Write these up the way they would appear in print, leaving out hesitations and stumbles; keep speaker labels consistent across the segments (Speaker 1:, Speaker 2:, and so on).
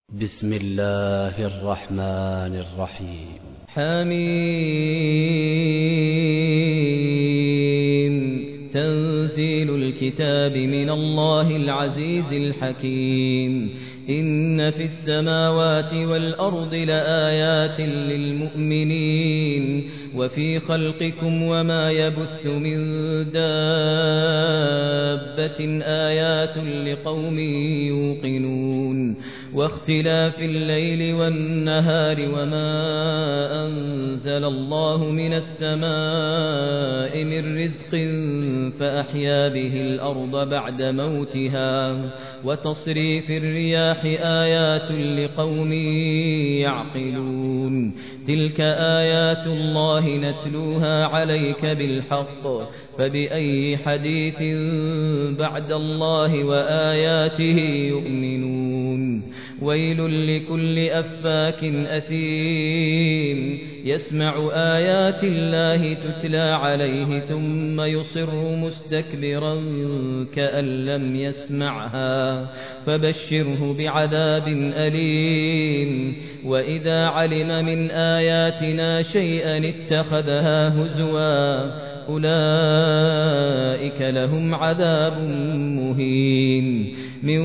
Speaker 1: بسم الله الرحمن الرحيم.
Speaker 2: حميم. تنزيل الكتاب من الله العزيز الحكيم. إن في السماوات والأرض لآيات للمؤمنين وفي خلقكم وما يبث من دابة آيات لقوم يوقنون واختلاف الليل والنهار وما أنزل الله من السماء من رزق فأحيا به الأرض بعد موتها وتصريف الرياح آيات لقوم يعقلون. تلك آيات الله نتلوها عليك بالحق فبأي حديث بعد الله وآياته يؤمنون. ويل لكل أفاك أثيم يسمع آيات الله تتلى عليه ثم يصر مستكبرا كأن لم يسمعها فبشره بعذاب أليم. وإذا علم من آياتنا شيئا اتخذها هزوا أولئك لهم عذاب مهين من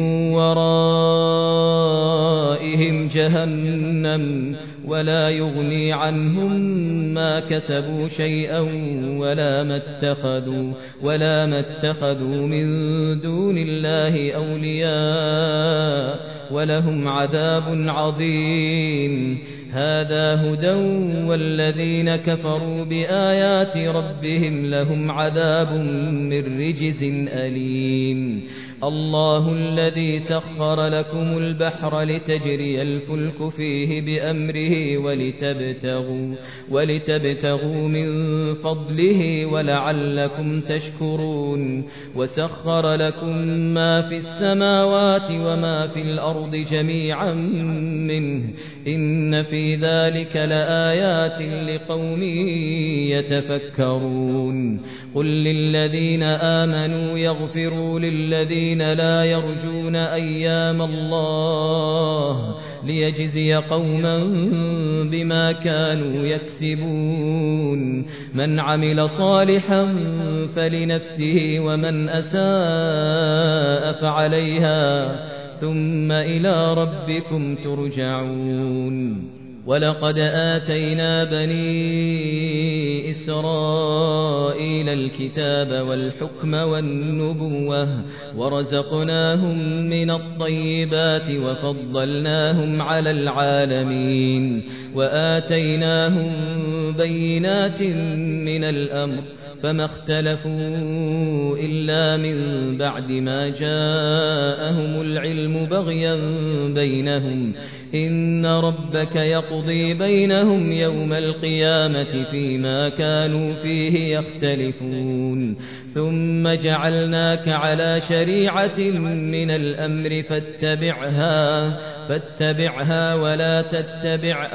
Speaker 2: ورائهم جهنم ولا يغني عنهم ما كسبوا شيئا ولا ما اتخذوا من دون الله أولياء ولهم عذاب عظيم. هذا هدى والذين كفروا بآيات ربهم لهم عذاب من رجز أليم. الله الذي سخر لكم البحر لتجري الفلك فيه بأمره ولتبتغوا من فضله ولعلكم تشكرون. وسخر لكم ما في السماوات وما في الأرض جميعا منه إن في ذلك لآيات لقوم يتفكرون. قل للذين آمنوا يغفروا للذين لا يرجون أيام الله ليجزي قوما بما كانوا يكسبون. من عمل صالحا فلنفسه ومن أساء فعليها ثم إلى ربكم ترجعون. ولقد آتينا بني إسرائيل الكتاب والحكم والنبوة ورزقناهم من الطيبات وفضلناهم على العالمين وآتيناهم بينات من الأمر فما اختلفوا إلا من بعد ما جاءهم العلم بغيا بينهم إن ربك يقضي بينهم يوم القيامة فيما كانوا فيه يختلفون. ثم جعلناك على شريعة من الأمر فاتبعها ولا تتبع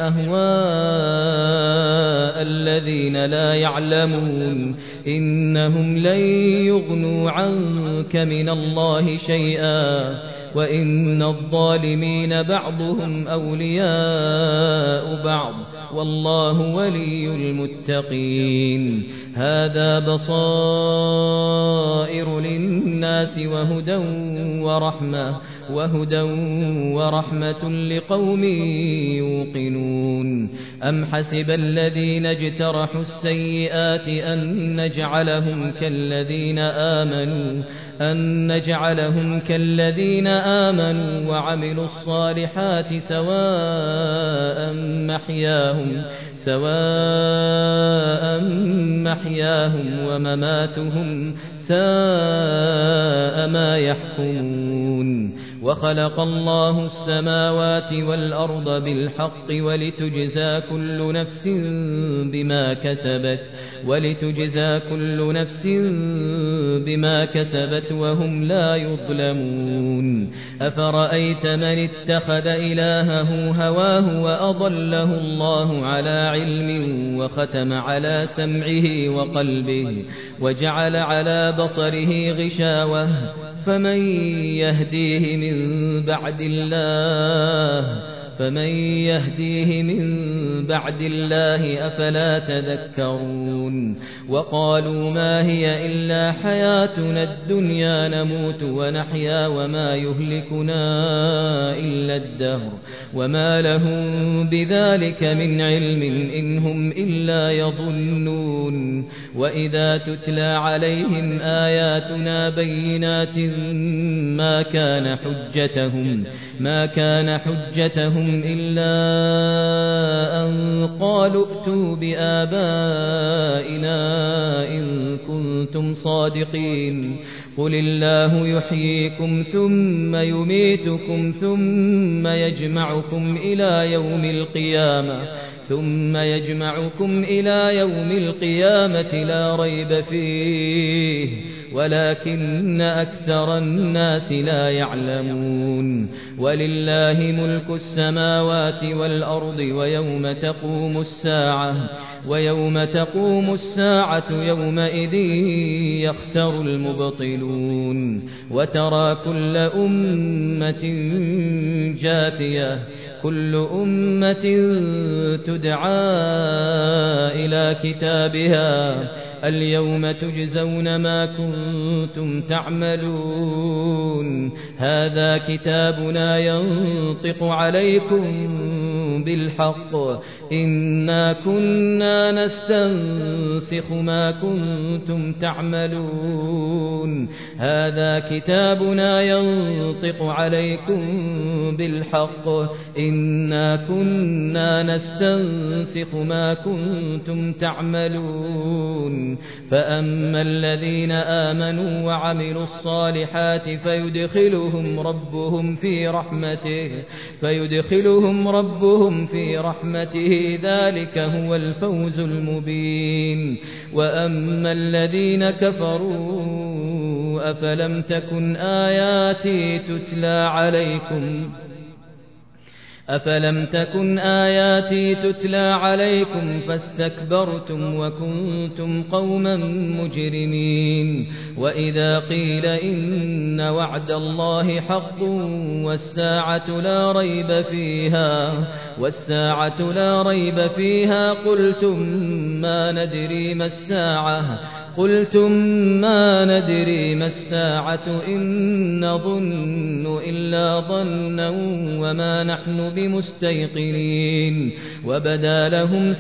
Speaker 2: أهواء الذين لا يعلمون إنهم لن يغنوا عنك من الله شيئا وإن الظالمين بعضهم أولياء بعض والله ولي المتقين. هذا بصائر للناس وهدى ورحمة لقوم يوقنون. أم حسب الذين اجترحوا السيئات أن نجعلهم كالذين آمنوا وعملوا الصالحات سواء محياهم ومماتهم ساء ما يحكمون. وخلق الله السماوات والأرض بالحق ولتجزى كل نفس بما كسبت وهم لا يظلمون. أفرأيت من اتخذ إلهه هواه وأضله الله على علم وختم على سمعه وقلبه وجعل على بصره غشاوة فمن يهديه من بعد الله أفلا تذكرون وقالوا ما هي إلا حياتنا الدنيا نموت ونحيا وما يهلكنا إلا الدهر وما لهم بذلك من علم إن هم إلا يظنون وإذا تتلى عليهم آياتنا بينات ما كان حجتهم إلا أن قالوا ائتوا بآبائنا إن كنتم صادقين قل الله يحييكم ثم يميتكم ثم يجمعكم إلى يوم القيامة لا ريب فيه ولكن أكثر الناس لا يعلمون ولله ملك السماوات والأرض ويوم تقوم الساعة يومئذ يخسر المبطلون وترى كل أمة تدعى إلى كتابها اليوم تجزون ما كنتم تعملون هذا كتابنا ينطق عليكم بالحق إنا كنا نستنسخ ما كنتم تعملون هذا كتابنا ينطق عليكم بالحق إنا كنا نستنسخ ما كنتم تعملون فأما الذين آمنوا وعملوا الصالحات فيدخلهم ربهم في رحمته ذلك هو الفوز المبين وأما الذين كفروا أفلم تكن آياتي تتلى عليكم فاستكبرتم وكنتم قوما مجرمين وإذا قيل إن وعد الله حق والساعة لا ريب فيها قلتم ما ندري ما الساعة إن نظن إلا ظنا وما نحن بمستيقنين وبدا لهم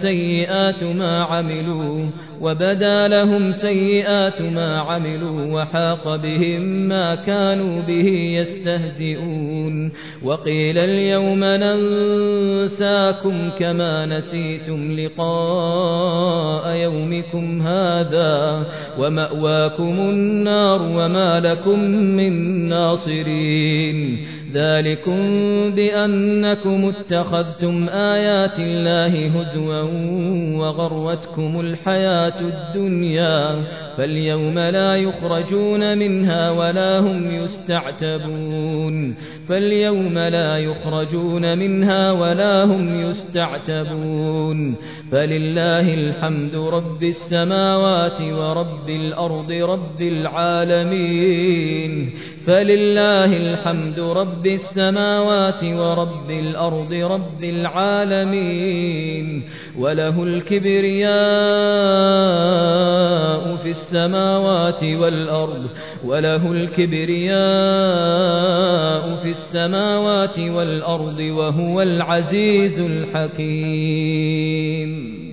Speaker 2: سيئات ما عملوا وحاق بهم ما كانوا به يستهزئون وقيل اليوم ننساكم كما نسيتم لقاء يومكم هذا ومأواكم النار وما لكم من ناصرين ذلكم بأنكم اتخذتم آيات الله هزوا وغرتكم الحياة الدنيا فاليوم لا يخرجون منها ولا هم يستعتبون فلله الحمد رب السماوات ورب الأرض رب العالمين وله الكبرياء في السماوات والأرض وهو العزيز الحكيم